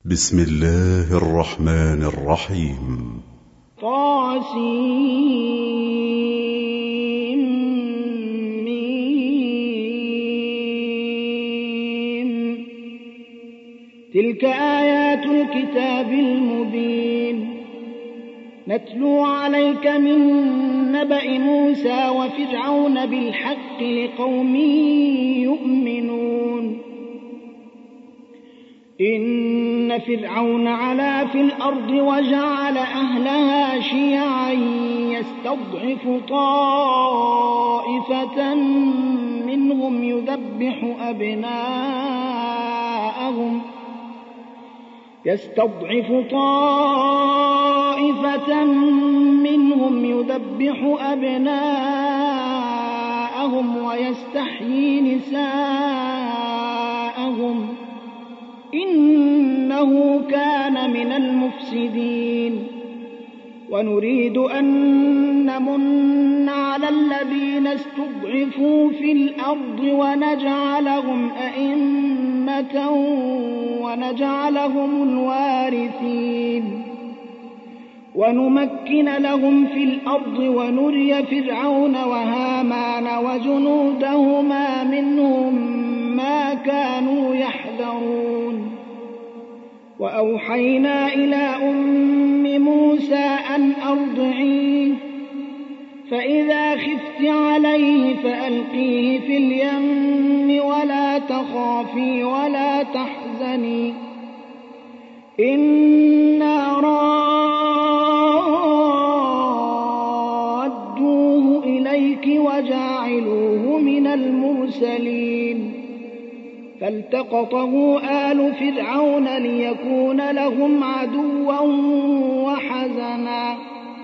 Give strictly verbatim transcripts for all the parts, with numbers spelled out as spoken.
بسم الله الرحمن الرحيم. طاسيم ميم. تلك آيات الكتاب المبين نتلو عليك من نبأ موسى وفرعون بالحق لقوم يؤمنون. إن فرعون علا في الأرض وجعل أهلها شيعا يستضعف طائفة منهم يذبح أبناءهم يستضعف طائفة منهم يذبح أبناءهم ويستحيي نساءهم إنه كان من المفسدين. ونريد أن نمن على الذين استضعفوا في الأرض ونجعلهم أئمة ونجعلهم الوارثين ونمكن لهم في الأرض ونري فرعون وهامان وجنودهما منهم ما كانوا يحذرون. وأوحينا إلى أم موسى أن أرضعيه فإذا خفت عليه فألقيه في اليم ولا تخافي ولا تحزني إنا رادوه إليك وجاعلوه من المرسلين. فالتقطه آل فرعون ليكون لهم عدوا وحزنا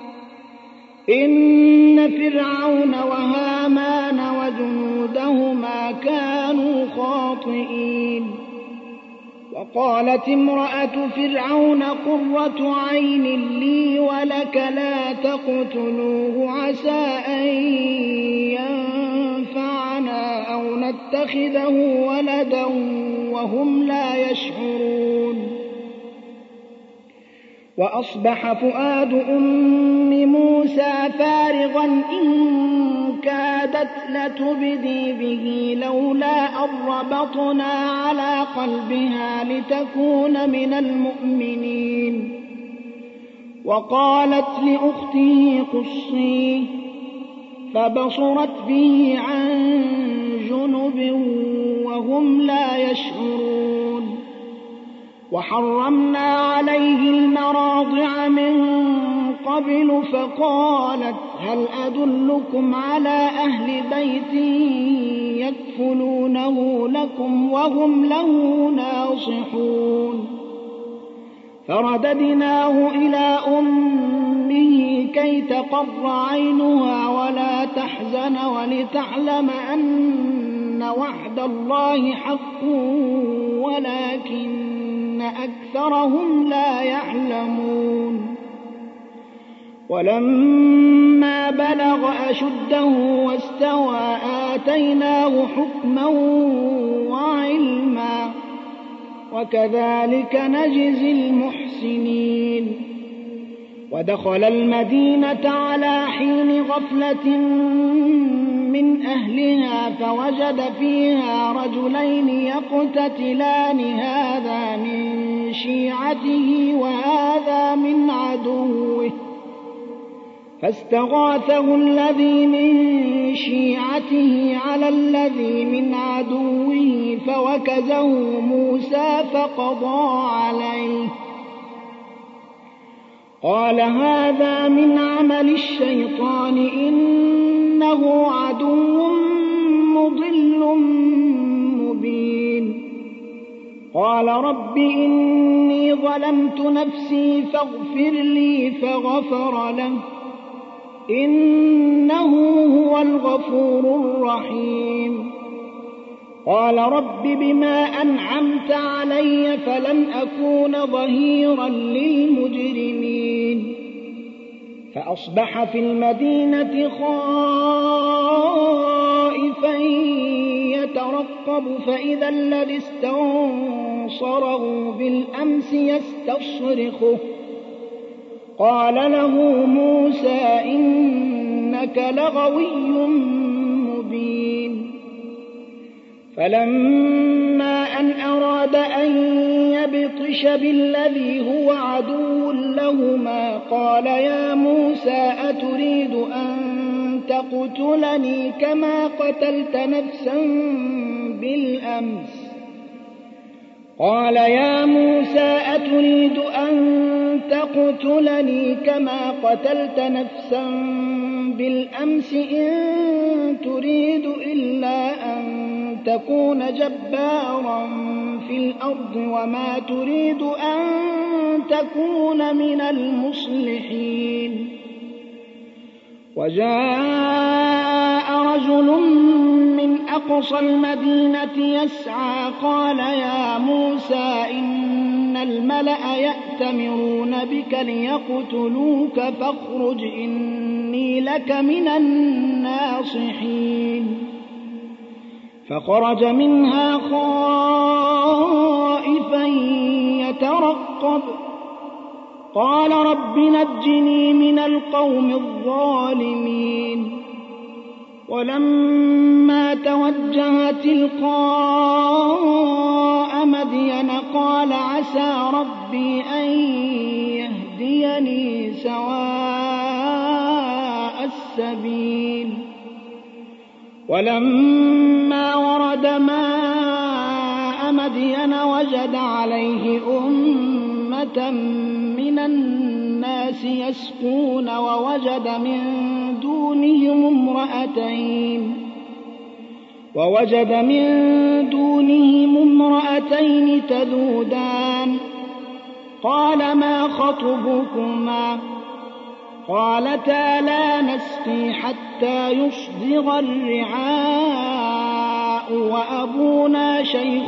إن فرعون وهامان وجنودهما كانوا خاطئين. وقالت امرأة فرعون قرة عين لي ولك لا تقتلوه عسى أن ينفعنا أو نتخذه ولدا وهم لا يشعرون. وأصبح فؤاد أم موسى فارغا إن كادت لتبدي به لولا أن ربطنا على قلبها لتكون من المؤمنين. وقالت لأخته قصيه فبصرت به عن جنب وهم لا يشعرون. وحرمنا عليه المراضع من قبل فقالت هل أدلكم على أهل بيت يكفلونه لكم وهم له ناصحون. فرددناه إلى أمه كي تقر عينها ولا تحزن ولتعلم أن وعد الله حق ولكن أكثرهم لا يعلمون. ولما بلغ أشده واستوى آتيناه حكما وعلما وكذلك نجزي المحسنين. ودخل المدينة على حين غفلة من أهلها فوجد فيها رجلين يقتتلان هذا من شيعته وهذا من عدوه فاستغاثه الذي من شيعته على الذي من عدوه فوكزه موسى فقضى عليه قال هذا من عمل الشيطان إنه عدو مضل مبين. قال رب إني ظلمت نفسي فاغفر لي فغفر له إنه هو الغفور الرحيم. قال رب بما أنعمت علي فلن أكون ظهيرا للمجرمين. فأصبح في المدينة خائفا يترقب فإذا الذي استنصره بصره بالأمس يستصرخه قال له موسى إنك لغوي مبين فلما أن أراد أن يبطش بالذي هو عدو لهما قال يا موسى أتريد أن تقتلني كما قتلت نفسا بالأمس قال يا موسى أتريد أن تقتلني كما قتلت نفسا بالأمس إن تريد إلا أن تكون جبارا في الأرض وما تريد أن تكون من المصلحين وجاء رجل من أقصى المدينة يسعى قال يا موسى إن الملأ يأتمرون بك ليقتلوك فاخرج إني لك من الناصحين فخرج منها خائفا يترقب قال رب نجني من القوم الظالمين ولما توجه تلقاء مدين قال عسى ربي أن يهديني سواء السبيل ولما ورد ماء مدين وجد عليه أمة من الناس يسقون ووجد من دونهم امرأتين ووجد من دونهم امرأتين تذودان قال ما خطبكما قالتا لا نسقي حتى يصدر الرعاء وأبونا شيخ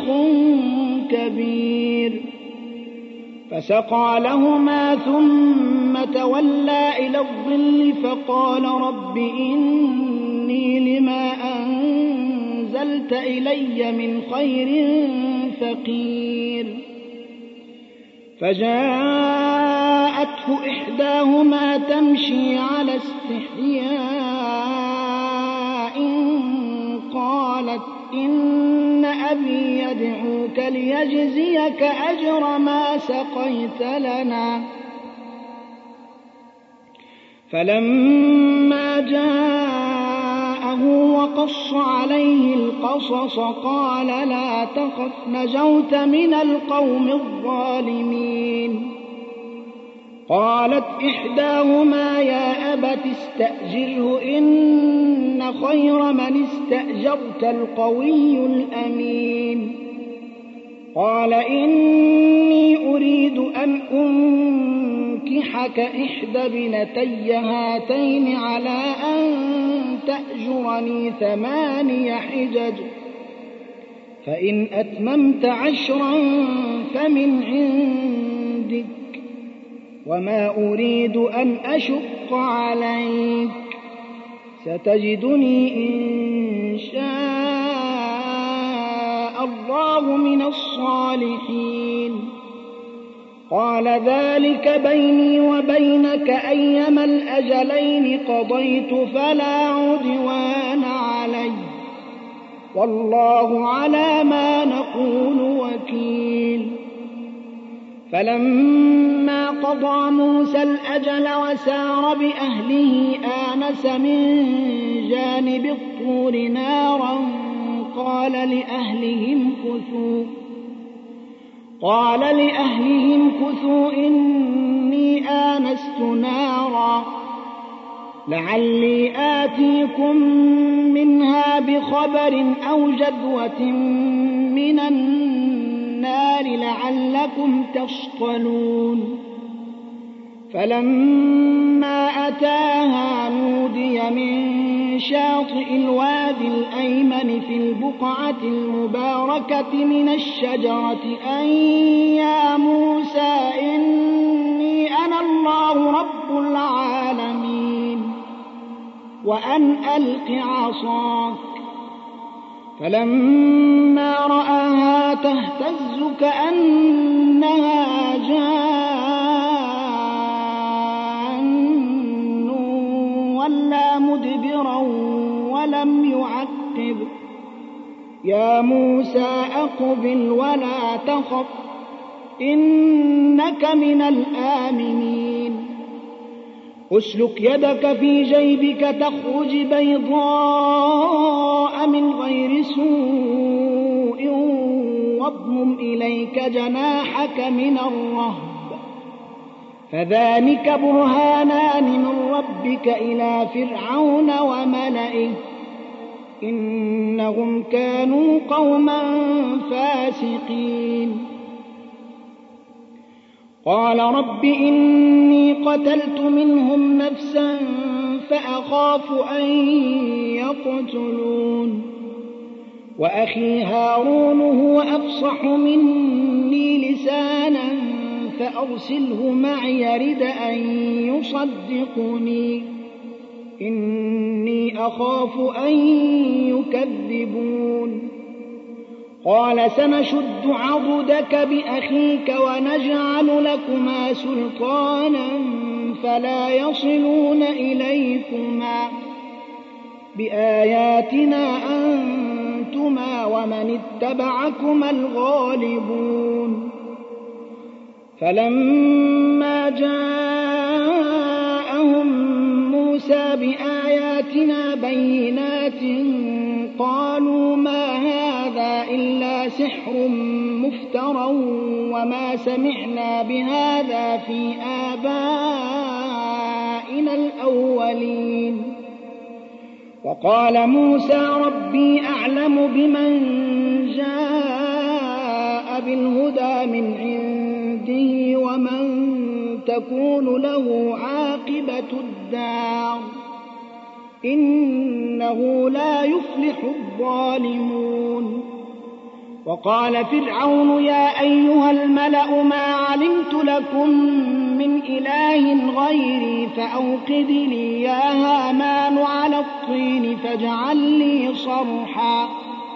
كبير فسقى لهما ثم تولى إلى الظل فقال رب إني لما أنزلت إلي من خير فقير فجاءته إحداهما تمشي على استحياء قالت إن أبي يدعوك ليجزيك أجر ما سقيت لنا فلما جاءه وقص عليه القصص قال لا تخف نجوت من القوم الظالمين قالت إحداهما يا أبت استأجره إن خير من استأجرت القوي الأمين قال إني أريد أن أنكحك إحدى بنتي هاتين على أن تأجرني ثماني حجج فإن أتممت عشرا فمن عندك وما أريد أن أشق عليك ستجدني إن شاء الله من الصالحين قال ذلك بيني وبينك أيما الأجلين قضيت فلا عدوان علي والله على ما نقول وكيل فلما قضى موسى الأجل وسار بأهله آنس من جانب الطور نارا قال لأهلهم كثوا قال لأهلهم كثوا إني آنست نارا لعلي آتيكم منها بخبر أو جدوة من النار لعلكم تصطلون فلما أتاها نودي من شاطئ الوادي الأيمن في البقعة المباركة من الشجرة أن يا موسى إني أنا الله رب العالمين وأن ألق عصاك فلما رآها تهتز كأنها جان ولى مدبرا ولم يعقب. يا موسى أقبل ولا تخف إنك من الآمنين. أسلك يدك في جيبك تخرج بيضاء من غير سوء واضمم إليك جناحك من الرهب فذلك برهانان من ربك إلى فرعون وملئه إنهم كانوا قوما فاسقين. قال رب إني قتلت منهم نفسا فأخاف أن يقتلون وأخي هارون هو أفصح مني لسانا فأرسله معي يرد أن يصدقني إني أخاف أن يكذبون. قال سنشد عضدك بأخيك ونجعل لكما سلطانا فلا يصلون إليكما بآياتنا أنتما ومن اتبعكما الغالبون. فلما جاءهم موسى بآياتنا بينات قالوا ما هذا إلا سحر مفترى وما سمعنا بهذا في آبائنا الأولين. وقال موسى ربي أعلم بمن جاء بالهدى من عنده ومن تكون له عاقبة الدار إنه لا يفلح الظالمون. وقال فرعون يا أيها الملأ ما علمت لكم من إله غيري فأوقد لي يا هامان على الطين فاجعل لي صرحا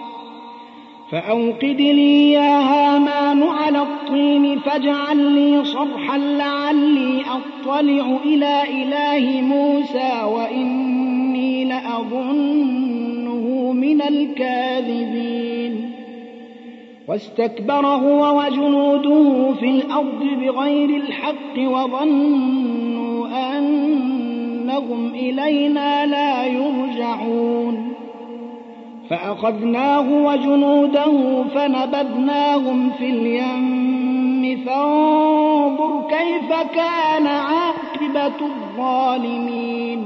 فأوقد لي يا هامان على الطين فاجعل لي صرحا لعلي أطلع إلى إله موسى وإني لأظنه من الكاذبين. واستكبر هو وجنوده في الأرض بغير الحق وظنوا أنهم إلينا لا يرجعون. فأخذناه وجنوده فنبذناهم في اليم فانظر كيف كان عاقبة الظالمين.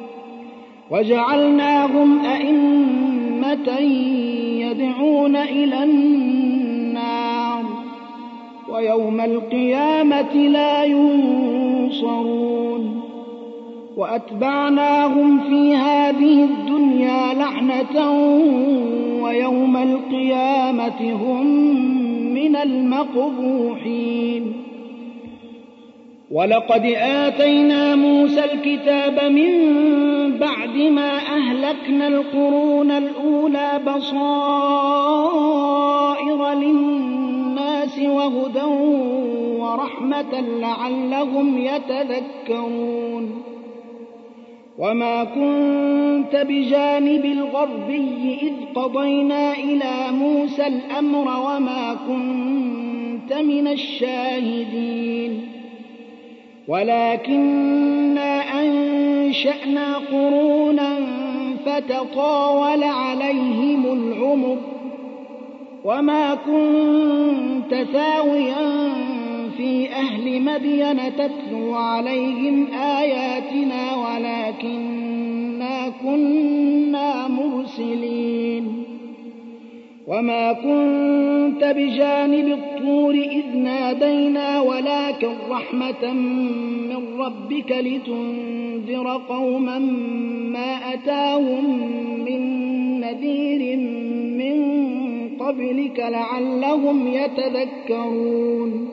وجعلناهم أئمة يدعون إلى النار ويوم القيامة لا ينصرون. وأتبعناهم في هذه الدنيا لعنة ويوم القيامة هم من المقبوحين. ولقد آتينا موسى الكتاب من بعد ما أهلكنا القرون الأولى بصائر للناس وهدى ورحمة لعلهم يتذكرون. وما كنت بجانب الغربي إذ قضينا إلى موسى الأمر وما كنت من الشاهدين ولكننا أنشأنا قرونا فتطاول عليهم العمر وما كنت ثاويا في أهل مدين تتلو عليهم آياتنا ولكننا كنا مرسلين. وما كنت بجانب الطور إذ نادينا ولكن رحمة من ربك لتنذر قوما ما أتاهم من نذير من قبلك لعلهم يتذكرون.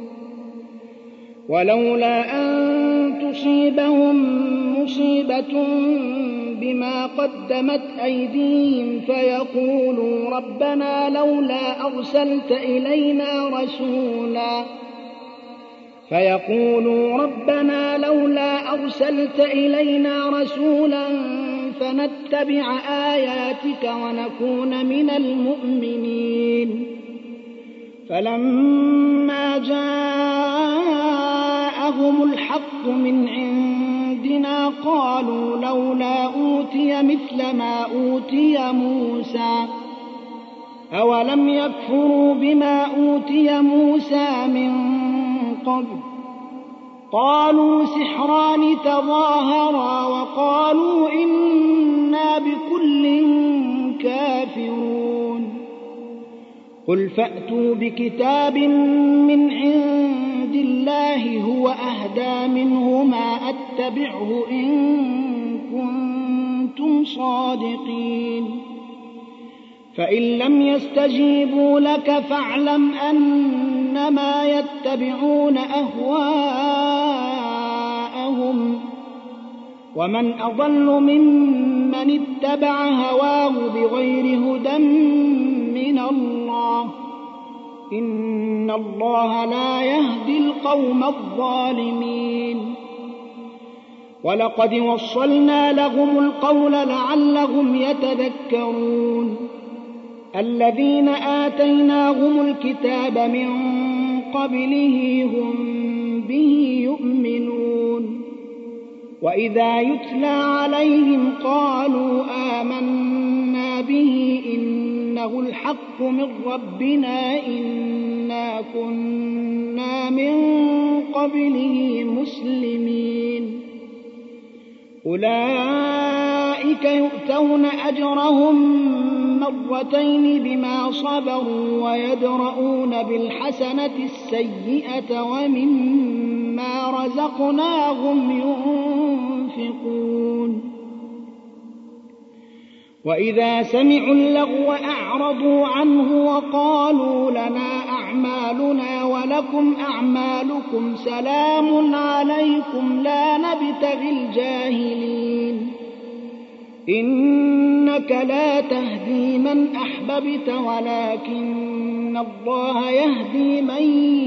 ولولا أن تصيبهم مصيبة بما قدمت أيديهم فيقولوا ربنا لولا أرسلت إلينا رسولا فيقولوا ربنا لولا أرسلت إلينا رسولا فنتبع آياتك ونكون من المؤمنين فلما جاءهم الحق من عندنا قالوا لولا أوتي مثل ما أوتي موسى أولم يكفروا بما أوتي موسى من قبل قالوا سحران تظاهرا وقالوا إنا بكل كافرون قل فأتوا بكتاب من عند الله هو أهدى منهما أتبعه إن كنتم صادقين فإن لم يستجيبوا لك فاعلم أنما يتبعون أهواءهم ومن أضل ممن اتبع هواه بغير هدى من الله إن الله لا يهدي القوم الظالمين ولقد وصلنا لهم القول لعلهم يتذكرون الذين آتيناهم الكتاب من قبله هم به يؤمنون وإذا يتلى عليهم قالوا آمنا به إنه الحق من ربنا إنا كنا من قبله مسلمين أولئك يؤتون أجرهم مرتين بما صبروا ويدرؤون بالحسنة السيئة ومما رزقناهم ينفقون وإذا سمعوا اللغو أعرضوا عنه وقالوا لنا أعمالنا ولكم أعمالكم سلام عليكم لا نبتغي الجاهلين إنك لا تهدي من أحببت ولكن الله يهدي من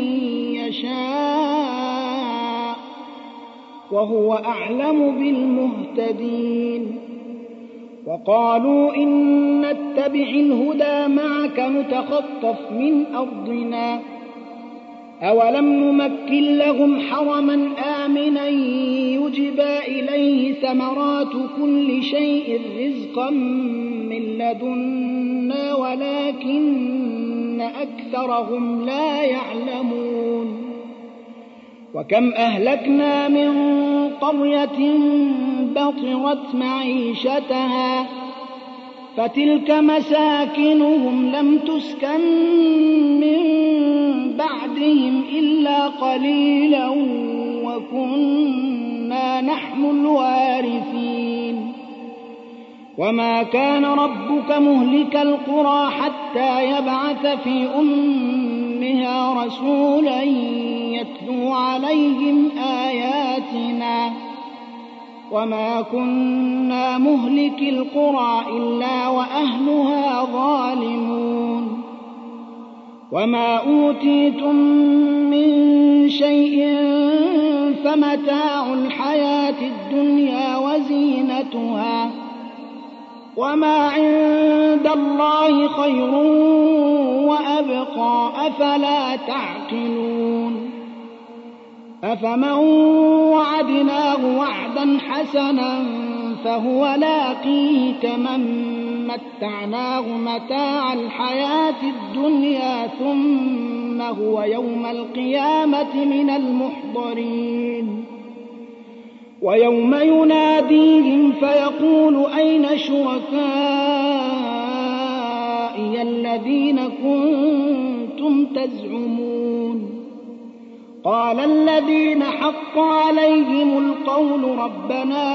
يشاء وهو أعلم بالمهتدين وقالوا إن نتبع الهدى معك نتخطف من أرضنا أولم نمكن لهم حرما آمنا يجبى إليه ثمرات كل شيء رزقا من لدنا ولكن أكثرهم لا يعلمون وكم أهلكنا من قرية بطرت معيشتها فتلك مساكنهم لم تسكن من بعدهم إلا قليلا وكنا نحن الوارثين وما كان ربك مهلك القرى حتى يبعث في أمها رسولا يتلو عليهم آياتنا وما كنا مهلك القرى إلا وأهلها ظالمون وما أوتيتم من شيء فمتاع الحياة الدنيا وزينتها وما عند الله خير وأبقى أفلا تعقلون أفمن وعدناه وعدا حسنا فهو لاقيه كمن متعناه متاع الحياة الدنيا ثم هو يوم القيامة من المحضرين ويوم يناديهم فيقول أين شركائي الذين كنتم تزعمون قال الذين حق عليهم القول ربنا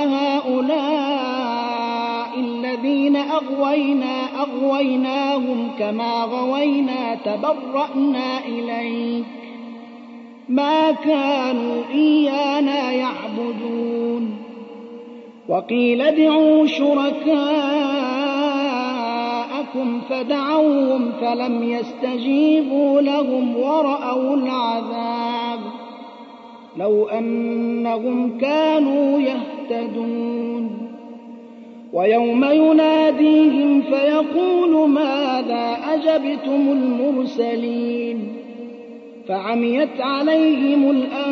هؤلاء الذين أغوينا أغويناهم كما غوينا تبرأنا إليك ما كانوا إيانا يعبدون وقيل ادعوا شركاءكم فدعوهم فلم يستجيبوا لهم ورأوا العذاب لو أنهم كانوا يهتدون ويوم يناديهم فيقول ماذا أجبتم المرسلين فعميت عليهم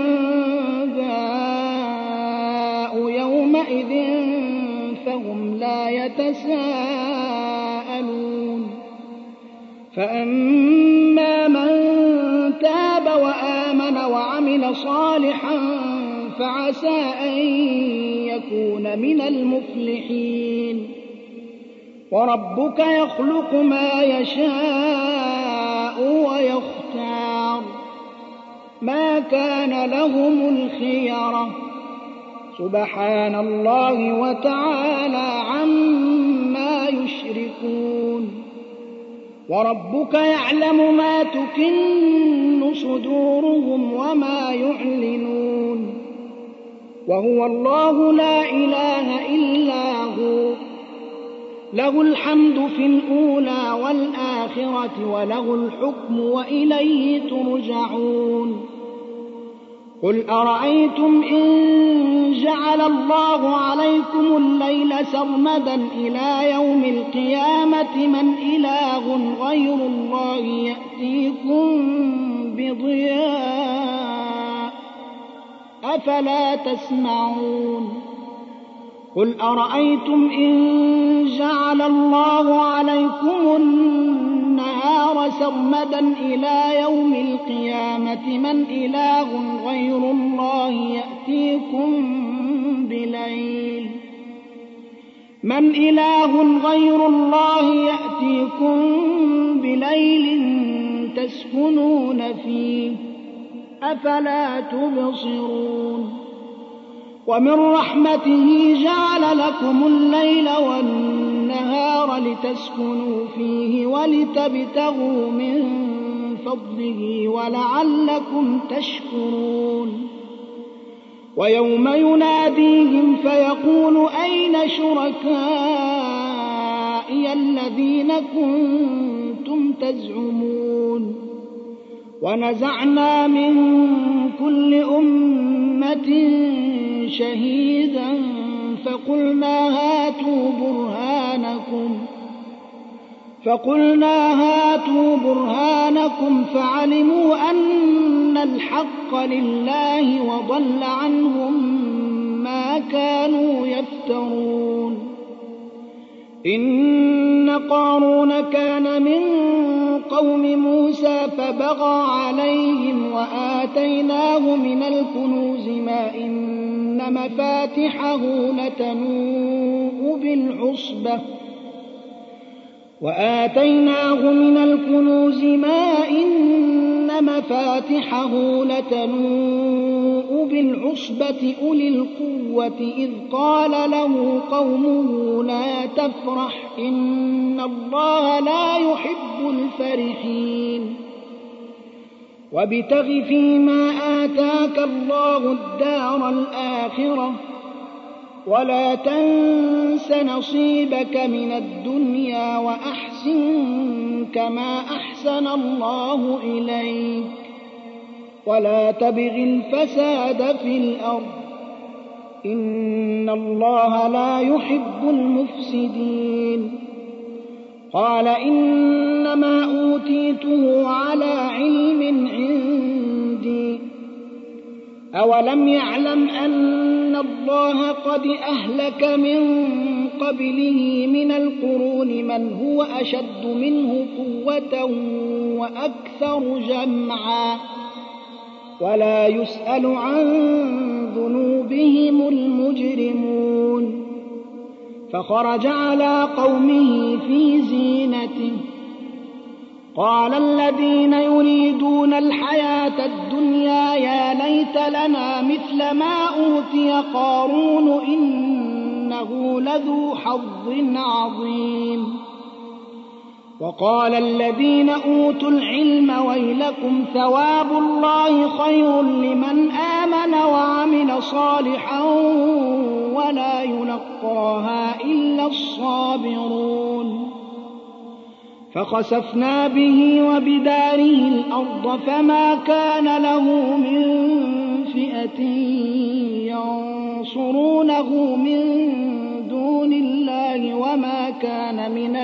الأنباء يومئذ فهم لا يتساءلون فأما من تاب وآمن وعمل صالحا فعسى أن يكون من المفلحين وربك يخلق ما يشاء ويختار ما كان لهم الخيرة سبحان الله وتعالى عما يشركون وربك يعلم ما تكن صدورهم وما يعلنون وهو الله لا إله إلا هو له الحمد في الأولى والآخرة وله الحكم وإليه ترجعون قل أرأيتم إن جعل الله عليكم الليل سرمدا إلى يوم القيامة من إله غير الله يأتيكم بضياء أفلا تسمعون قل أرأيتم إن جعل الله عليكم النهار سرمدا إلى يوم القيامة من إله غير الله يأتيكم بليل من إله غير الله يأتيكم بليل تسكنون فيه أفلا تبصرون ومن رحمته جعل لكم الليل والنهار لتسكنوا فيه ولتبتغوا من فضله ولعلكم تشكرون ويوم يناديهم فيقول أين شركائي الذين كنتم تزعمون ونزعنا من كل أمة شهيدا فقلنا هاتوا برهانكم فقلنا هاتوا برهانكم فعلموا أن الحق لله وضل عنهم ما كانوا يفترون إن قارون كان من قوم موسى فبغى عليهم وآتيناه من الكنوز ما إن مفاتحه لتنوء بالعصبة وآتيناه من الكنوز ما إن مفاتحه لتنوء بالعصبة أولي القوة إذ قال له قومه لا تفرح إن الله لا يحب الفرحين وابتغ فيما آتاك الله الدار الآخرة ولا تنس نصيبك من الدنيا وأحسن كما أحسن الله إليك ولا تبغ الفساد في الأرض إن الله لا يحب المفسدين قال إنما أوتيته على علم عندي أولم يعلم أن الله قد أهلك من قبله من القرون من هو أشد منه قوة وأكثر جمعا ولا يسأل عن ذنوبهم المجرمون فخرج على قومه في زينته قال الذين يريدون الحياة الدنيا يا ليت لنا مثل ما أوتي قارون إنه لذو حظ عظيم وقال الذين أوتوا العلم ويلكم ثواب الله خير لمن آمن وعمل صالحا ولا يلقاها إلا الصابرون فخسفنا به وبداره الأرض فما كان له من فئة ينصرونه من دون الله وما كان من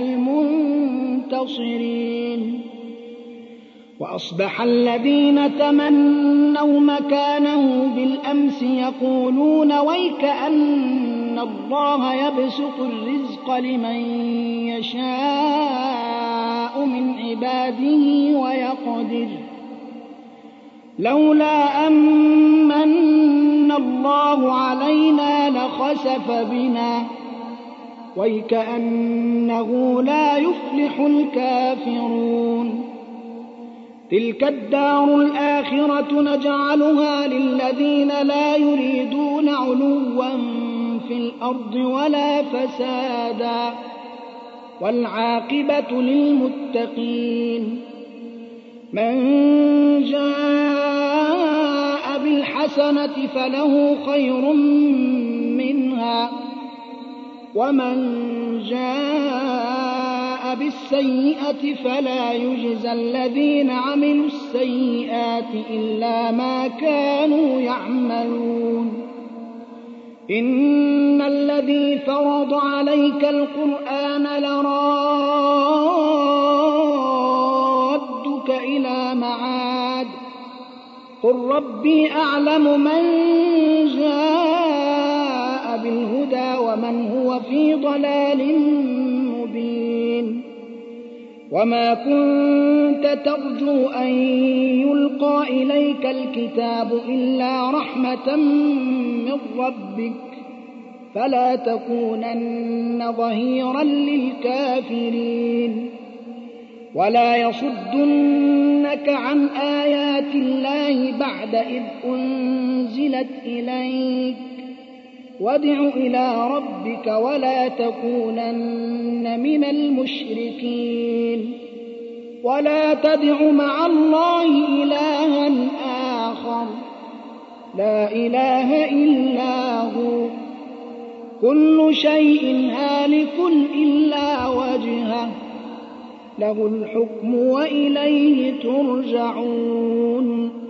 المنتصرين وأصبح الذين تمنوا مكانه بالأمس يقولون ويكأن الله يبسط الرزق لمن يشاء من عباده ويقدر لولا أمن الله علينا لخسف بنا ويكأنه لا يفلح الكافرون تلك الدار الآخرة نجعلها للذين لا يريدون علوا في الأرض ولا فسادا والعاقبة للمتقين من جاء بالحسنة فله خير منها ومن جاء بالسيئة فلا يجزى الذين عملوا السيئات إلا ما كانوا يعملون إن الذي فرض عليك القرآن لرادك إلى معاد قل ربي أعلم من جاء بالهدى ومن هو في ضلال مبين وما كنت ترجو أن يلقى إليك الكتاب إلا رحمة من ربك فلا تكونن ظهيرا للكافرين ولا يصدنك عن آيات الله بعد إذ أنزلت إليك وادع إلى ربك ولا تكونن من المشركين ولا تدع مع الله إلها آخر لا إله إلا هو كل شيء هالك إلا وجهه له الحكم وإليه ترجعون